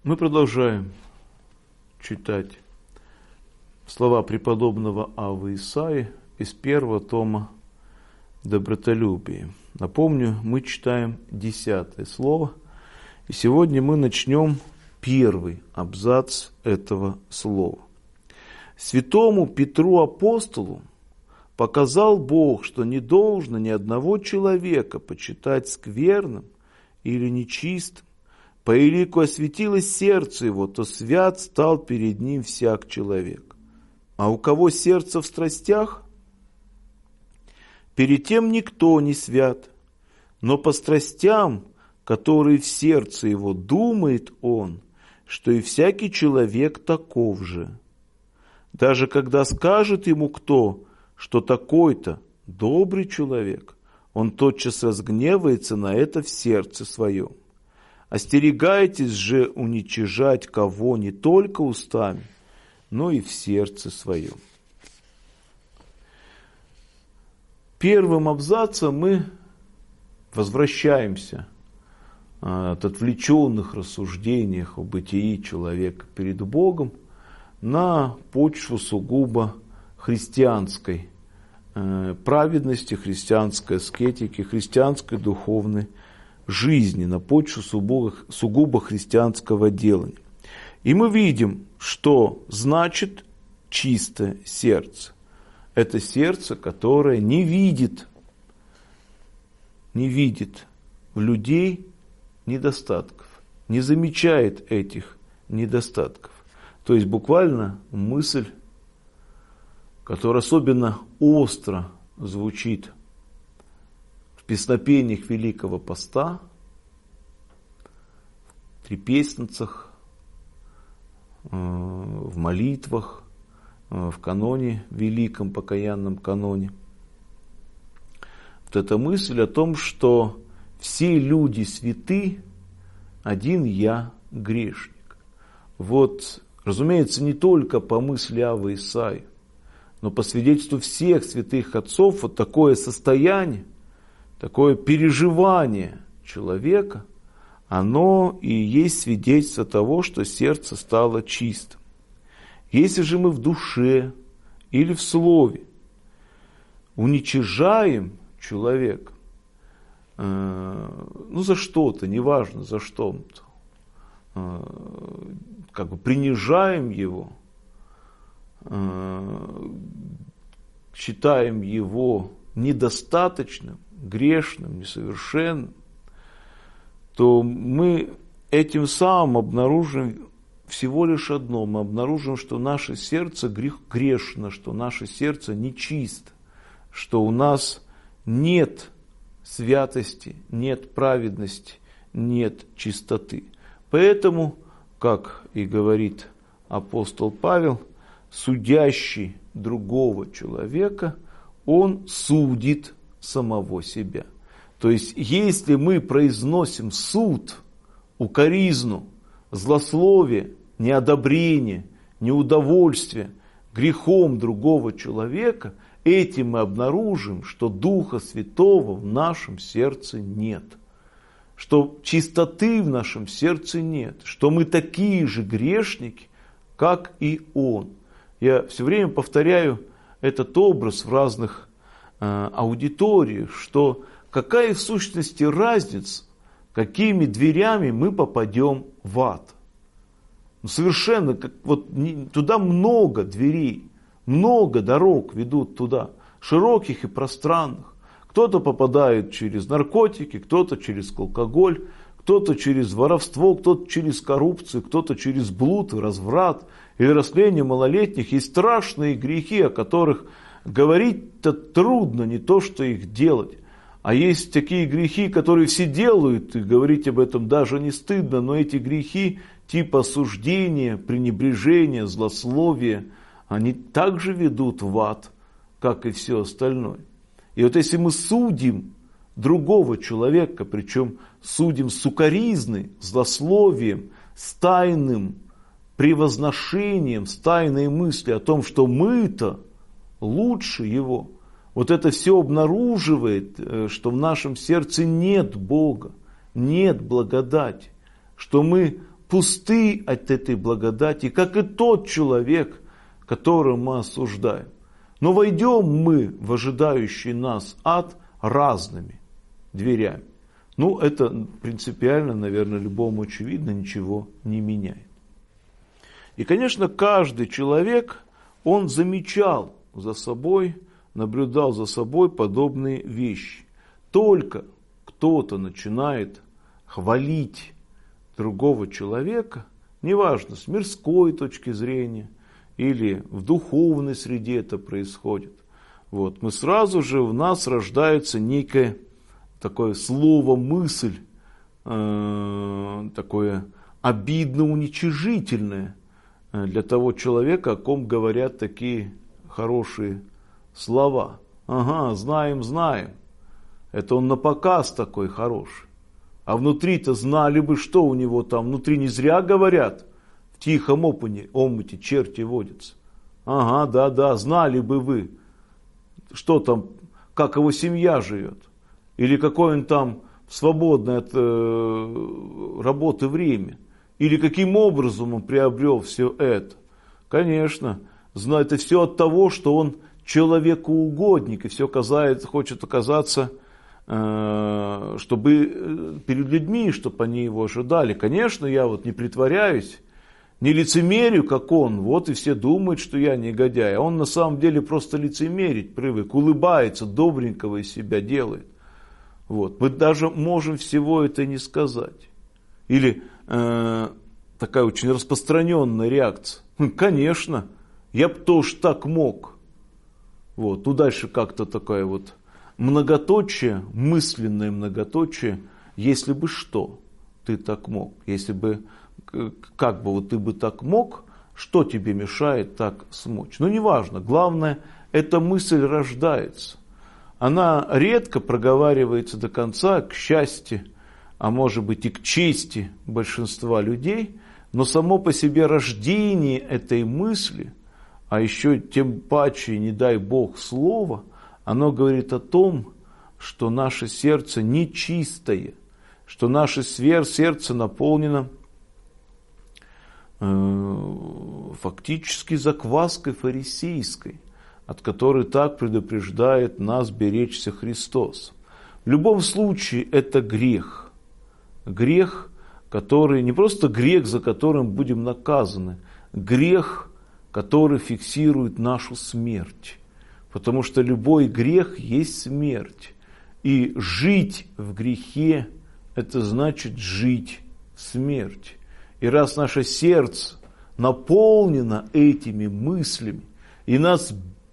Мы продолжаем читать слова преподобного Аввы Исаии из первого тома «Добротолюбие». Напомню, мы читаем 10 слово, и сегодня мы начнем первый абзац этого слова. «Святому Петру апостолу показал Бог, что не должно ни одного человека почитать скверным или нечистым. По елику осветилось сердце его, то свят стал перед ним всяк человек. А у кого сердце в страстях, перед тем никто не свят, но по страстям, которые в сердце его, думает он, что и всякий человек таков же. Даже когда скажет ему кто, что такой-то добрый человек, он тотчас разгневается на это в сердце своем. Остерегайтесь же уничижать кого не только устами, но и в сердце своем». Первым абзацем мы возвращаемся от отвлеченных рассуждений о бытии человека перед Богом на почву сугубо христианской праведности, христианской аскетики, христианской духовной жизни, на почву сугубо христианского делания. И мы видим, что значит чистое сердце. Это сердце, которое не видит в людей недостатков, не замечает этих недостатков. То есть буквально мысль, которая особенно остро звучит в песнопениях Великого Поста, в трепесницах, в молитвах, в каноне, великом покаянном каноне. Вот эта мысль о том, что все люди святы, один я грешник. Вот, разумеется, не только по мысли Аввы Исаии, но по свидетельству всех святых отцов, вот такое состояние, такое переживание человека, оно и есть свидетельство того, что сердце стало чистым. Если же мы в душе или в слове уничижаем человека, за что-то, неважно за что-то, принижаем его, считаем его недостаточным, грешным, несовершенным, то мы этим самым обнаружим всего лишь одно. Мы обнаружим, что наше сердце грешно, что наше сердце нечисто, что у нас нет святости, нет праведности, нет чистоты. Поэтому, как и говорит апостол Павел, судящий другого человека, он судит самого себя. То есть, если мы произносим суд, укоризну, злословие, неодобрение, неудовольствие грехом другого человека, этим мы обнаружим, что Духа Святого в нашем сердце нет, что чистоты в нашем сердце нет, что мы такие же грешники, как и Он. Я все время повторяю этот образ в разных аудиториях, что какая в сущности разница, какими дверями мы попадем в ад. Совершенно, туда много дверей, много дорог ведут туда, широких и пространных. Кто-то попадает через наркотики, кто-то через алкоголь, кто-то через воровство, кто-то через коррупцию, кто-то через блуд и разврат или растление малолетних. Есть страшные грехи, о которых говорить-то трудно, не то что их делать. А есть такие грехи, которые все делают, и говорить об этом даже не стыдно, но эти грехи типа осуждения, пренебрежения, злословия, они также ведут в ад, как и все остальное. И вот если мы судим другого человека, причем судим с укоризной, злословием, с тайным превозношением, с тайной мыслью о том, что мы-то лучше его, вот это все обнаруживает, что в нашем сердце нет Бога, нет благодати, что мы пусты от этой благодати, как и тот человек, которого мы осуждаем. Но войдем мы в ожидающий нас ад разными дверями. Ну, это принципиально, наверное, любому очевидно, ничего не меняет. И, конечно, каждый человек, он замечал за собой, наблюдал за собой подобные вещи. Только кто-то начинает хвалить другого человека, неважно, с мирской точки зрения или в духовной среде это происходит, вот, мы сразу же, в нас рождается некое такое слово, мысль, такое обидно-уничижительное для того человека, о ком говорят такие хорошие слова. Ага, знаем, знаем. Это он напоказ такой хороший. А внутри-то знали бы, что у него там. Внутри не зря говорят, в тихом омуте черти водятся. Ага, да, знали бы вы, что там, как его семья живет. Или какое он там свободное от работы время. Или каким образом он приобрел все это. Конечно, это все от того, что он человекоугодник. И все хочет оказаться, чтобы перед людьми, чтобы они его ожидали. Конечно, я вот не притворяюсь, не лицемерю, как он. Вот и все думают, что я негодяй. А он на самом деле просто лицемерить привык. Улыбается, добренького из себя делает. Вот. Мы даже можем всего это не сказать. Или такая очень распространенная реакция. Конечно, я бы тоже так мог. Вот. Ну дальше как-то такая вот многоточие, мысленное многоточие, если бы что, ты так мог. Если бы, как бы вот ты бы так мог, что тебе мешает так смочь? Ну неважно, главное, эта мысль рождается. Она редко проговаривается до конца, к счастью, а может быть и к чести большинства людей, но само по себе рождение этой мысли, а еще тем паче, не дай Бог, слова, оно говорит о том, что наше сердце нечистое, что наше сердце наполнено фактически закваской фарисейской, от которой так предупреждает нас беречься Христос. В любом случае это грех. Грех, который не просто грех, за которым будем наказаны, грех, который фиксирует нашу смерть. Потому что любой грех есть смерть. И жить в грехе – это значит жить в смерти. И раз наше сердце наполнено этими мыслями, и нас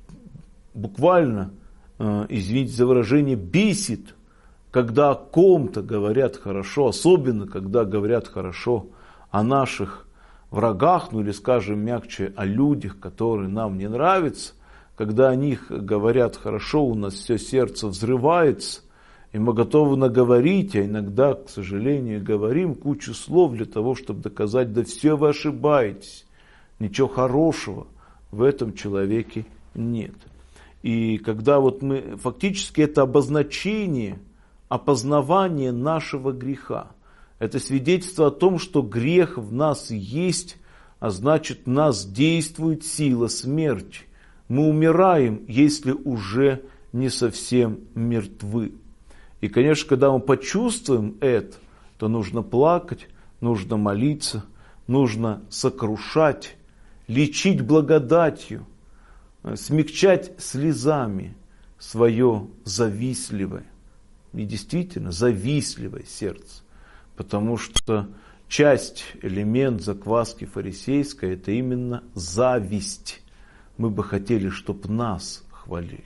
буквально, извините за выражение, бесит, когда о ком-то говорят хорошо, особенно когда говорят хорошо о наших врагах, ну или, скажем мягче, о людях, которые нам не нравятся, когда о них говорят хорошо, у нас все сердце взрывается, и мы готовы наговорить, а иногда, к сожалению, говорим кучу слов для того, чтобы доказать, да все вы ошибаетесь, ничего хорошего в этом человеке нет. И когда вот мы, фактически это обозначение, опознавание нашего греха, это свидетельство о том, что грех в нас есть, а значит в нас действует сила смерти. Мы умираем, если уже не совсем мертвы. И, конечно, когда мы почувствуем это, то нужно плакать, нужно молиться, нужно сокрушать, лечить благодатью, смягчать слезами свое завистливое, и действительно завистливое сердце. Потому что часть, элемент закваски фарисейской – это именно зависть. Мы бы хотели, чтобы нас хвалили.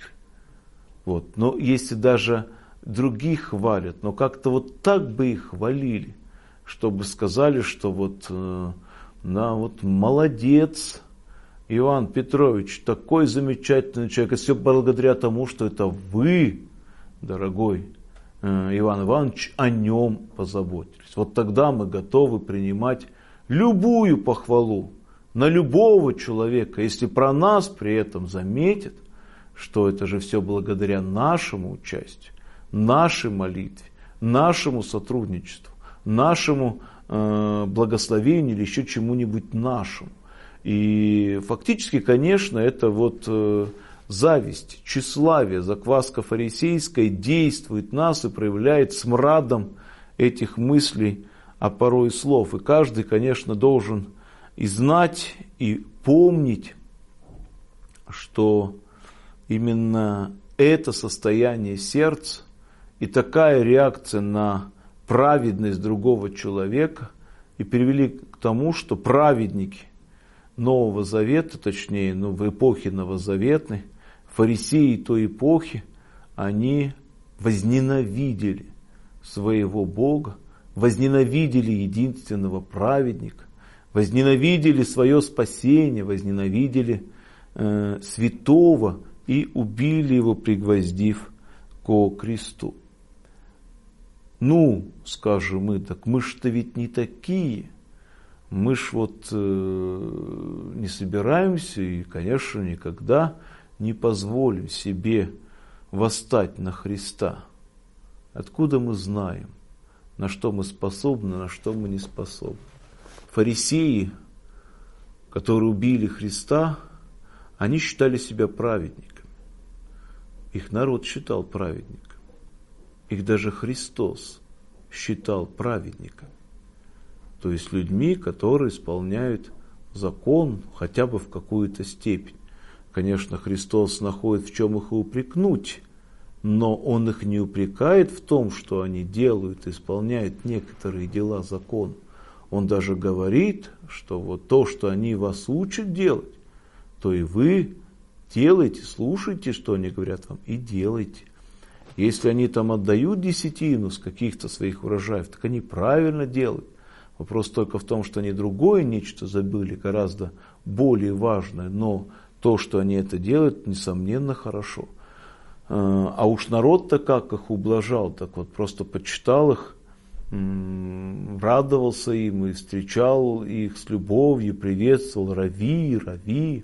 Вот. Но если даже других хвалят, но как-то вот так бы их хвалили, чтобы сказали, что вот молодец, Иоанн Петрович, такой замечательный человек, и все благодаря тому, что это вы, дорогой Иван Иванович, о нем позаботились. Вот тогда мы готовы принимать любую похвалу на любого человека, если про нас при этом заметят, что это же все благодаря нашему участию, нашей молитве, нашему сотрудничеству, нашему благословению или еще чему-нибудь нашему. И фактически, конечно, это вот зависть, тщеславие, закваска фарисейская действует в нас и проявляет смрадом этих мыслей, а порой и слов. И каждый, конечно, должен и знать, и помнить, что именно это состояние сердца и такая реакция на праведность другого человека и привели к тому, что праведники Нового Завета, точнее, в эпохе Новозаветной, фарисеи той эпохи, они возненавидели своего Бога, возненавидели единственного праведника, возненавидели свое спасение, возненавидели святого и убили его, пригвоздив ко кресту. Ну, скажем мы, так мы ж-то ведь не такие. Мы ж вот не собираемся и, конечно, никогда не позволим себе восстать на Христа. Откуда мы знаем, на что мы способны, на что мы не способны? Фарисеи, которые убили Христа, они считали себя праведниками. Их народ считал праведниками. Их даже Христос считал праведниками. То есть людьми, которые исполняют закон хотя бы в какую-то степень. Конечно, Христос находит, в чем их упрекнуть, но Он их не упрекает в том, что они делают, исполняют некоторые дела закона. Он даже говорит, что вот то, что они вас учат делать, то и вы делайте, слушайте, что они говорят вам, и делайте. Если они там отдают десятину с каких-то своих урожаев, так они правильно делают. Вопрос только в том, что они другое нечто забыли, гораздо более важное, но то, что они это делают, несомненно, хорошо. А уж народ-то как их ублажал, так вот просто почитал их, радовался им и встречал их с любовью, приветствовал, рави, рави.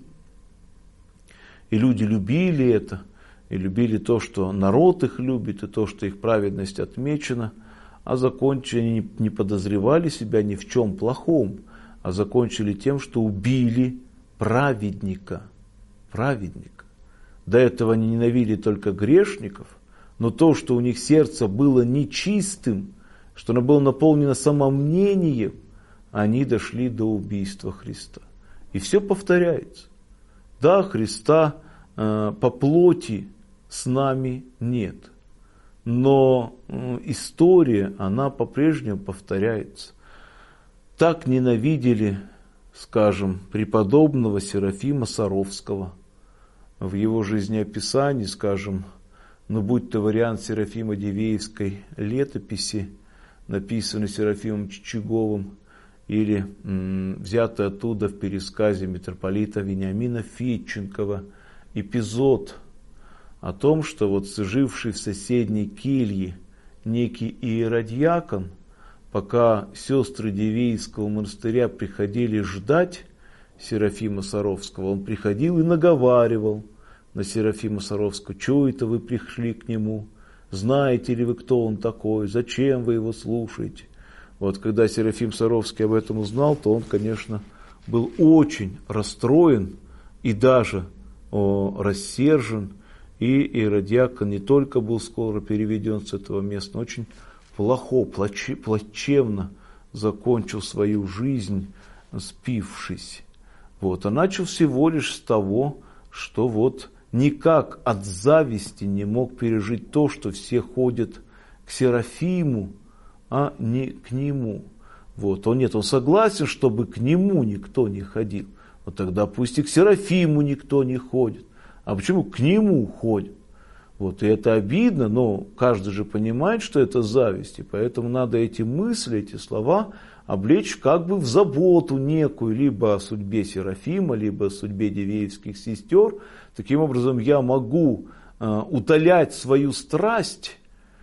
И люди любили это, и любили то, что народ их любит, и то, что их праведность отмечена, а закончили, они не подозревали себя ни в чем плохом, а закончили тем, что убили праведника. Праведника. До этого они ненавидели только грешников, но то, что у них сердце было нечистым, что оно было наполнено самомнением, они дошли до убийства Христа. И все повторяется. Да, Христа по плоти с нами нет. Но история, она по-прежнему повторяется. Так ненавидели, скажем, преподобного Серафима Саровского. В его жизнеописании, скажем, будь то вариант Серафима Дивеевской летописи, написанный Серафимом Чичаговым, или взятый оттуда в пересказе митрополита Вениамина Федченкова эпизод о том, что вот живший в соседней келье некий иеродьякон, пока сестры Дивеевского монастыря приходили ждать Серафима Саровского, он приходил и наговаривал на Серафима Саровского: «Чего это вы пришли к нему? Знаете ли вы, кто он такой? Зачем вы его слушаете?» Вот когда Серафим Саровский об этом узнал, то он, конечно, был очень расстроен и даже рассержен. И иеродьякон не только был скоро переведен с этого места, но очень плачевно закончил свою жизнь, спившись. Вот. А начал всего лишь с того, что вот никак от зависти не мог пережить то, что все ходят к Серафиму, а не к нему. Вот. Он согласен, чтобы к нему никто не ходил. Вот тогда пусть и к Серафиму никто не ходит. А почему к нему ходят? Вот, и это обидно, но каждый же понимает, что это зависть, и поэтому надо эти мысли, эти слова облечь как бы в заботу некую, либо о судьбе Серафима, либо о судьбе Дивеевских сестер. Таким образом, я могу утолять свою страсть,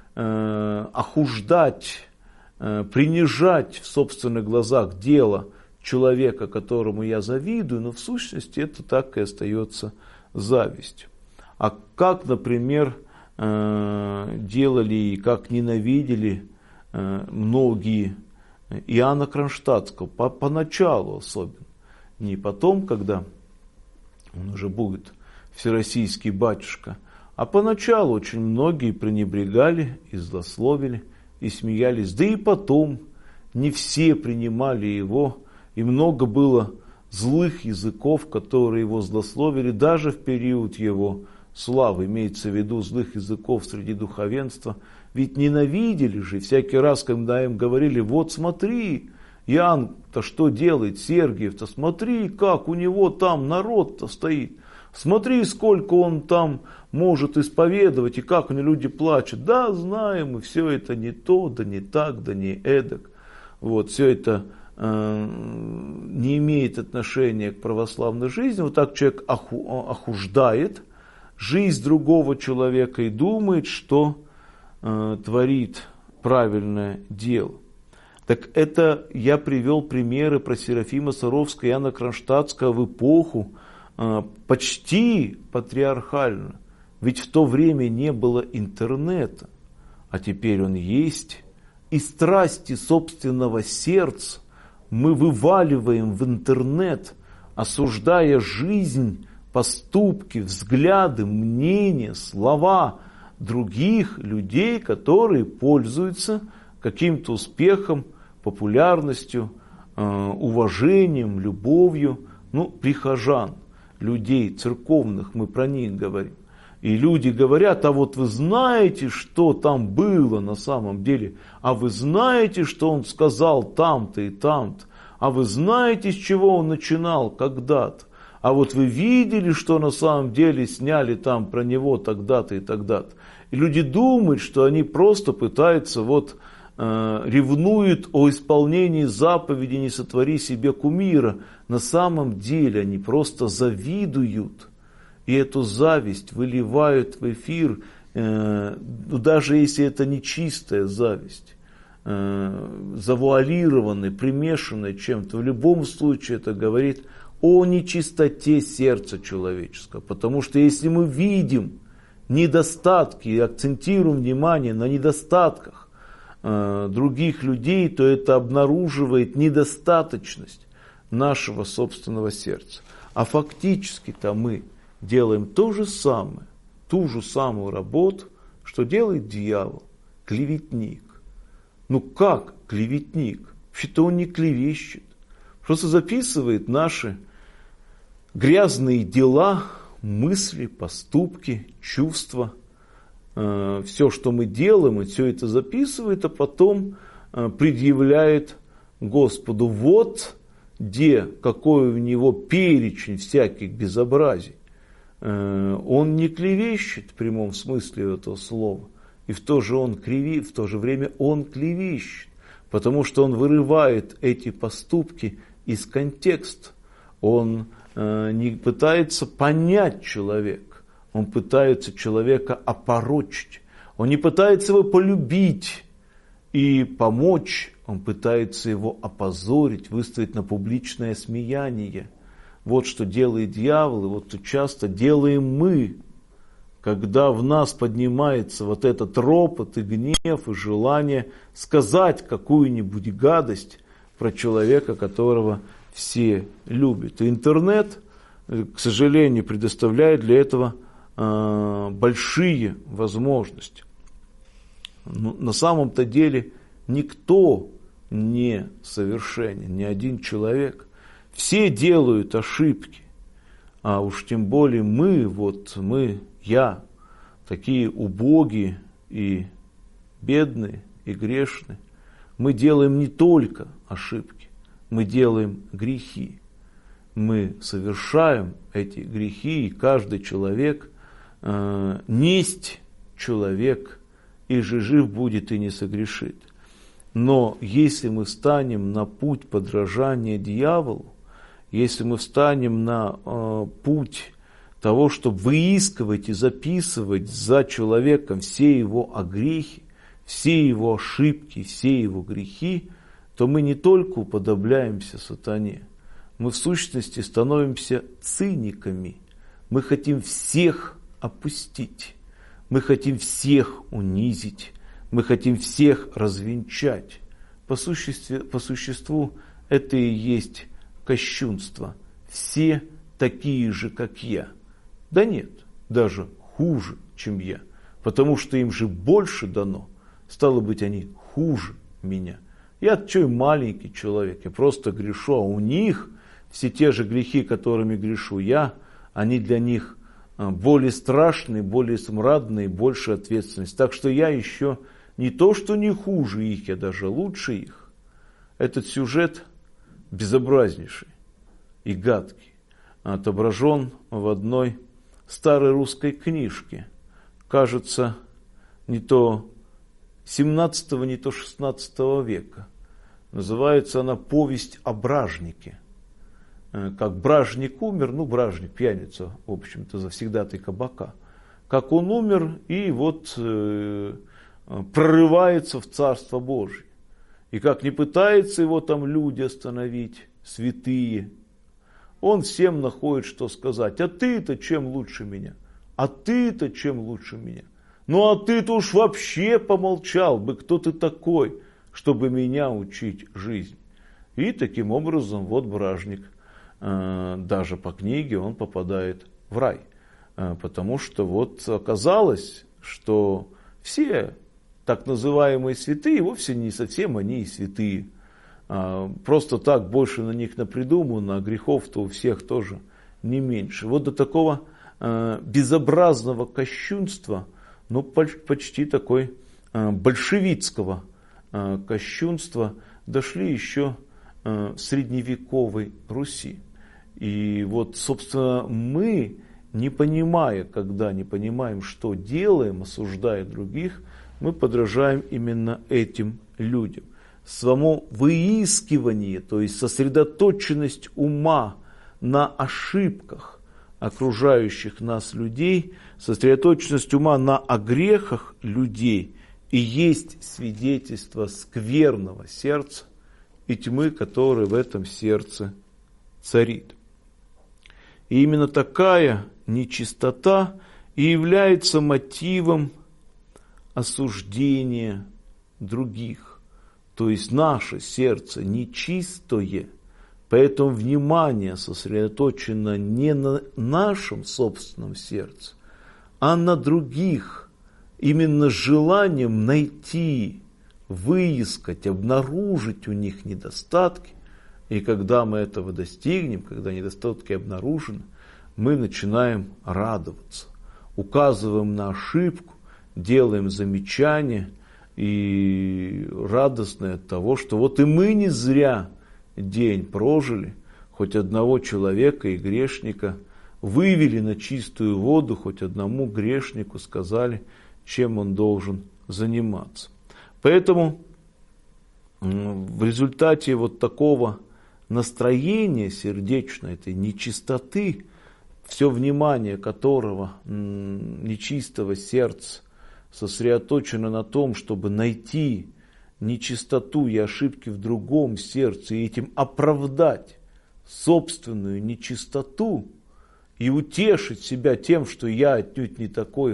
охуждать, принижать в собственных глазах дело человека, которому я завидую, но в сущности это так и остается завистью. А как, например, делали и как ненавидели многие Иоанна Кронштадтского, поначалу особенно. Не потом, когда он уже будет всероссийский батюшка, а поначалу очень многие пренебрегали и злословили, и смеялись. Да и потом не все принимали его, и много было злых языков, которые его злословили, даже в период его славы, имеется в виду злых языков среди духовенства. Ведь ненавидели же, всякий раз, когда им говорили: вот смотри, Иоанн-то что делает, Сергиев-то, смотри, как у него там народ-то стоит. Смотри, сколько он там может исповедовать, и как у него люди плачут. Да, знаем мы, все это не то, да не так, да не эдак. Вот, все это не имеет отношения к православной жизни. Вот так человек охуждает жизнь другого человека и думает, что творит правильное дело. Так это я привел примеры про Серафима Саровского и Иоанна Кронштадтского в эпоху почти патриархальную. Ведь в то время не было интернета, а теперь он есть. И страсти собственного сердца мы вываливаем в интернет, осуждая жизнь, поступки, взгляды, мнения, слова других людей, которые пользуются каким-то успехом, популярностью, уважением, любовью, прихожан, людей церковных, мы про них говорим. И люди говорят: а вот вы знаете, что там было на самом деле, а вы знаете, что он сказал там-то и там-то, а вы знаете, с чего он начинал когда-то, а вот вы видели, что на самом деле сняли там про него тогда-то и тогда-то. И люди думают, что они просто пытаются, ревнуют о исполнении заповеди «не сотвори себе кумира». На самом деле они просто завидуют. И эту зависть выливают в эфир, даже если это не чистая зависть, завуалированная, примешанная чем-то. В любом случае это говорит о нечистоте сердца человеческого. Потому что если мы видим недостатки и акцентируем внимание на недостатках других людей, то это обнаруживает недостаточность нашего собственного сердца. А фактически-то мы делаем то же самое, ту же самую работу, что делает дьявол, клеветник. Как клеветник? Вообще-то он не клевещет, просто записывает наши грязные дела, мысли, поступки, чувства. Все, что мы делаем, и все это записывает, а потом предъявляет Господу. Вот какой у него перечень всяких безобразий. Он не клевещет в прямом смысле этого слова, и в то же время он клевещет, потому что он вырывает эти поступки из контекста. Он не пытается понять человека, он пытается человека опорочить, он не пытается его полюбить и помочь, он пытается его опозорить, выставить на публичное смеяние. Вот что делает дьявол, и вот что часто делаем мы, когда в нас поднимается вот этот ропот и гнев, и желание сказать какую-нибудь гадость про человека, которого все любят. И интернет, к сожалению, предоставляет для этого большие возможности. На самом-то деле никто не совершенен, ни один человек. Все делают ошибки, а уж тем более я, такие убогие и бедные и грешные. Мы делаем не только ошибки, мы делаем грехи. Мы совершаем эти грехи, и каждый человек несть человек, и же жив будет и не согрешит. Но если мы встанем на путь подражания дьяволу, если мы встанем на путь того, чтобы выискивать и записывать за человеком все его огрехи, все его ошибки, все его грехи, то мы не только уподобляемся сатане, мы в сущности становимся циниками. Мы хотим всех опустить, мы хотим всех унизить, мы хотим всех развенчать, по существу это и есть кощунство. Все такие же, как я. Да нет, даже хуже, чем я. Потому что им же больше дано. Стало быть, они хуже меня. Я что и маленький человек, я просто грешу, а у них все те же грехи, которыми грешу я, они для них более страшные, более смрадные, больше ответственность. Так что я еще не то, что не хуже их, я даже лучше их. Этот сюжет безобразнейший и гадкий отображен в одной старой русской книжке. Кажется, не то 17, не то 16 века. Называется она «Повесть о бражнике». Как бражник умер, бражник, пьяница, в общем-то, завсегдатый кабака. Как он умер и вот прорывается в Царство Божие. И как не пытаются его там люди остановить, святые, он всем находит, что сказать. А ты-то чем лучше меня? А ты-то чем лучше меня? Ну а ты-то уж вообще помолчал бы, кто ты такой, чтобы меня учить жизнь. И таким образом вот бражник, даже по книге, он попадает в рай. Потому что вот оказалось, что все так называемые святые, вовсе не совсем они и святые. Просто так больше на них напридумано, а грехов-то у всех тоже не меньше. Вот до такого безобразного кощунства, почти такой большевистского кощунства дошли еще в средневековой Руси. И вот, собственно, мы, не понимаем, что делаем, осуждая других, мы подражаем именно этим людям. Само выискивание, то есть сосредоточенность ума на ошибках окружающих нас людей, сосредоточенность ума на огрехах людей и есть свидетельство скверного сердца и тьмы, которая в этом сердце царит. И именно такая нечистота и является мотивом осуждения других. То есть наше сердце нечистое, поэтому внимание сосредоточено не на нашем собственном сердце, а на других, именно с желанием найти, выискать, обнаружить у них недостатки. И когда мы этого достигнем, когда недостатки обнаружены, мы начинаем радоваться, указываем на ошибку, делаем замечания и радостны от того, что вот и мы не зря день прожили, хоть одного человека и грешника вывели на чистую воду, хоть одному грешнику сказали, чем он должен заниматься. Поэтому в результате вот такого настроения сердечной, этой нечистоты, все внимание которого нечистого сердца сосредоточено на том, чтобы найти нечистоту и ошибки в другом сердце и этим оправдать собственную нечистоту и утешить себя тем, что я отнюдь не такой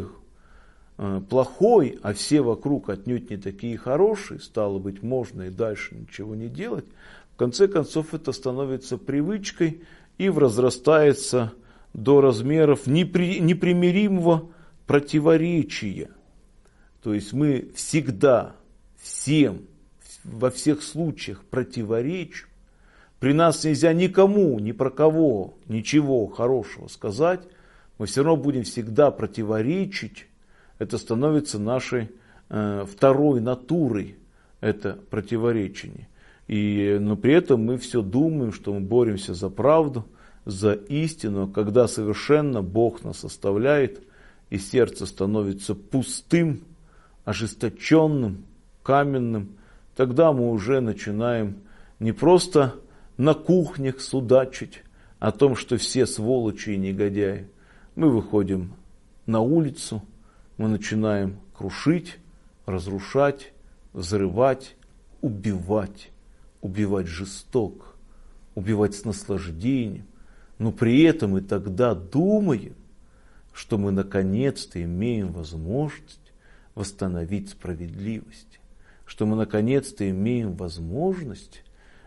плохой, а все вокруг отнюдь не такие хорошие, стало быть, можно и дальше ничего не делать, в конце концов это становится привычкой и разрастается до размеров непримиримого противоречия. То есть мы всегда, всем, во всех случаях противоречим. При нас нельзя никому, ни про кого, ничего хорошего сказать. Мы все равно будем всегда противоречить. Это становится нашей второй натурой, это противоречение. Но при этом мы все думаем, что мы боремся за правду, за истину. Когда совершенно Бог нас оставляет, и сердце становится пустым, ожесточенным, каменным, тогда мы уже начинаем не просто на кухнях судачить о том, что все сволочи и негодяи. Мы выходим на улицу, мы начинаем крушить, разрушать, взрывать, убивать жестоко, убивать с наслаждением. Но при этом и тогда думаем, что мы наконец-то имеем возможность восстановить справедливость. что мы наконец-то имеем возможность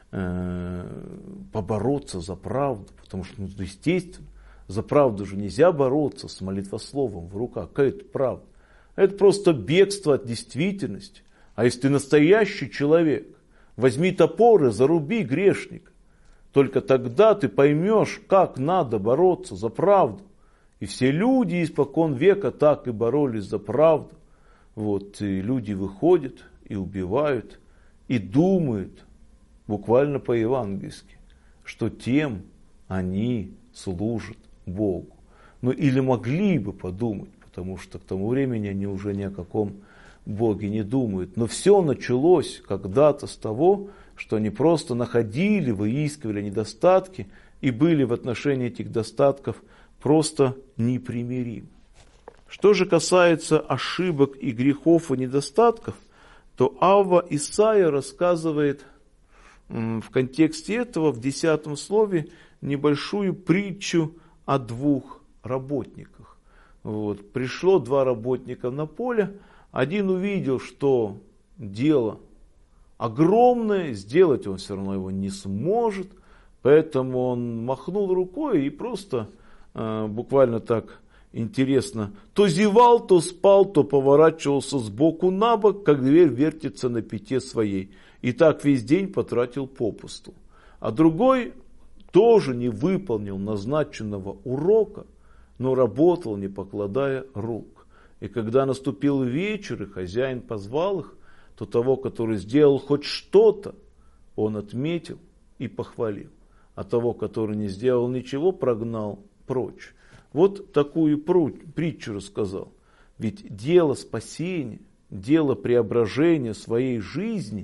побороться за правду. Потому что, естественно, за правду же нельзя бороться с молитвословом в руках. Какая это правда? Это просто бегство от действительности. А если ты настоящий человек, возьми топор и заруби грешника. Только тогда ты поймешь, как надо бороться за правду. И все люди испокон века так и боролись за правду. Вот, и люди выходят и убивают, и думают, буквально по-евангельски, что тем они служат Богу. Ну или могли бы подумать, потому что к тому времени они уже ни о каком Боге не думают. Но все началось когда-то с того, что они просто находили, выискивали недостатки и были в отношении этих достатков просто непримиримы. Что же касается ошибок и грехов и недостатков, то Авва Исаия рассказывает в контексте этого, в 10 слове, небольшую притчу о 2 работниках. Вот. Пришло 2 работника на поле, один увидел, что дело огромное, сделать он все равно его не сможет, поэтому он махнул рукой и просто буквально так интересно, то зевал, то спал, то поворачивался сбоку на бок, как дверь вертится на пяте своей. И так весь день потратил попусту. А другой тоже не выполнил назначенного урока, но работал, не покладая рук. И когда наступил вечер, и хозяин позвал их, то того, который сделал хоть что-то, он отметил и похвалил. А того, который не сделал ничего, прогнал прочь. Вот такую притчу рассказал. Ведь дело спасения, дело преображения своей жизни,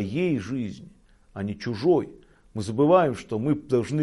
а не чужой. Мы забываем, что мы должны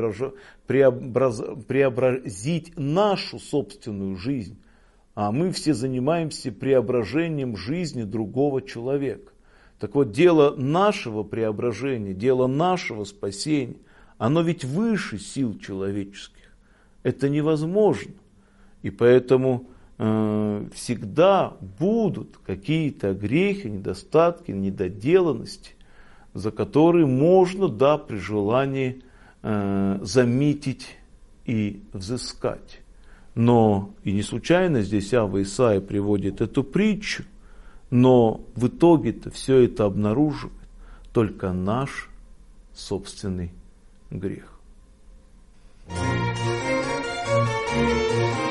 преобразить нашу собственную жизнь. А мы все занимаемся преображением жизни другого человека. Так вот, дело нашего преображения, дело нашего спасения, оно ведь выше сил человеческих. Это невозможно. И поэтому всегда будут какие-то грехи, недостатки, недоделанности, за которые можно, да, при желании заметить и взыскать. Но и не случайно здесь Авва Исаия приводит эту притчу, но в итоге-то все это обнаруживает только наш собственный грех.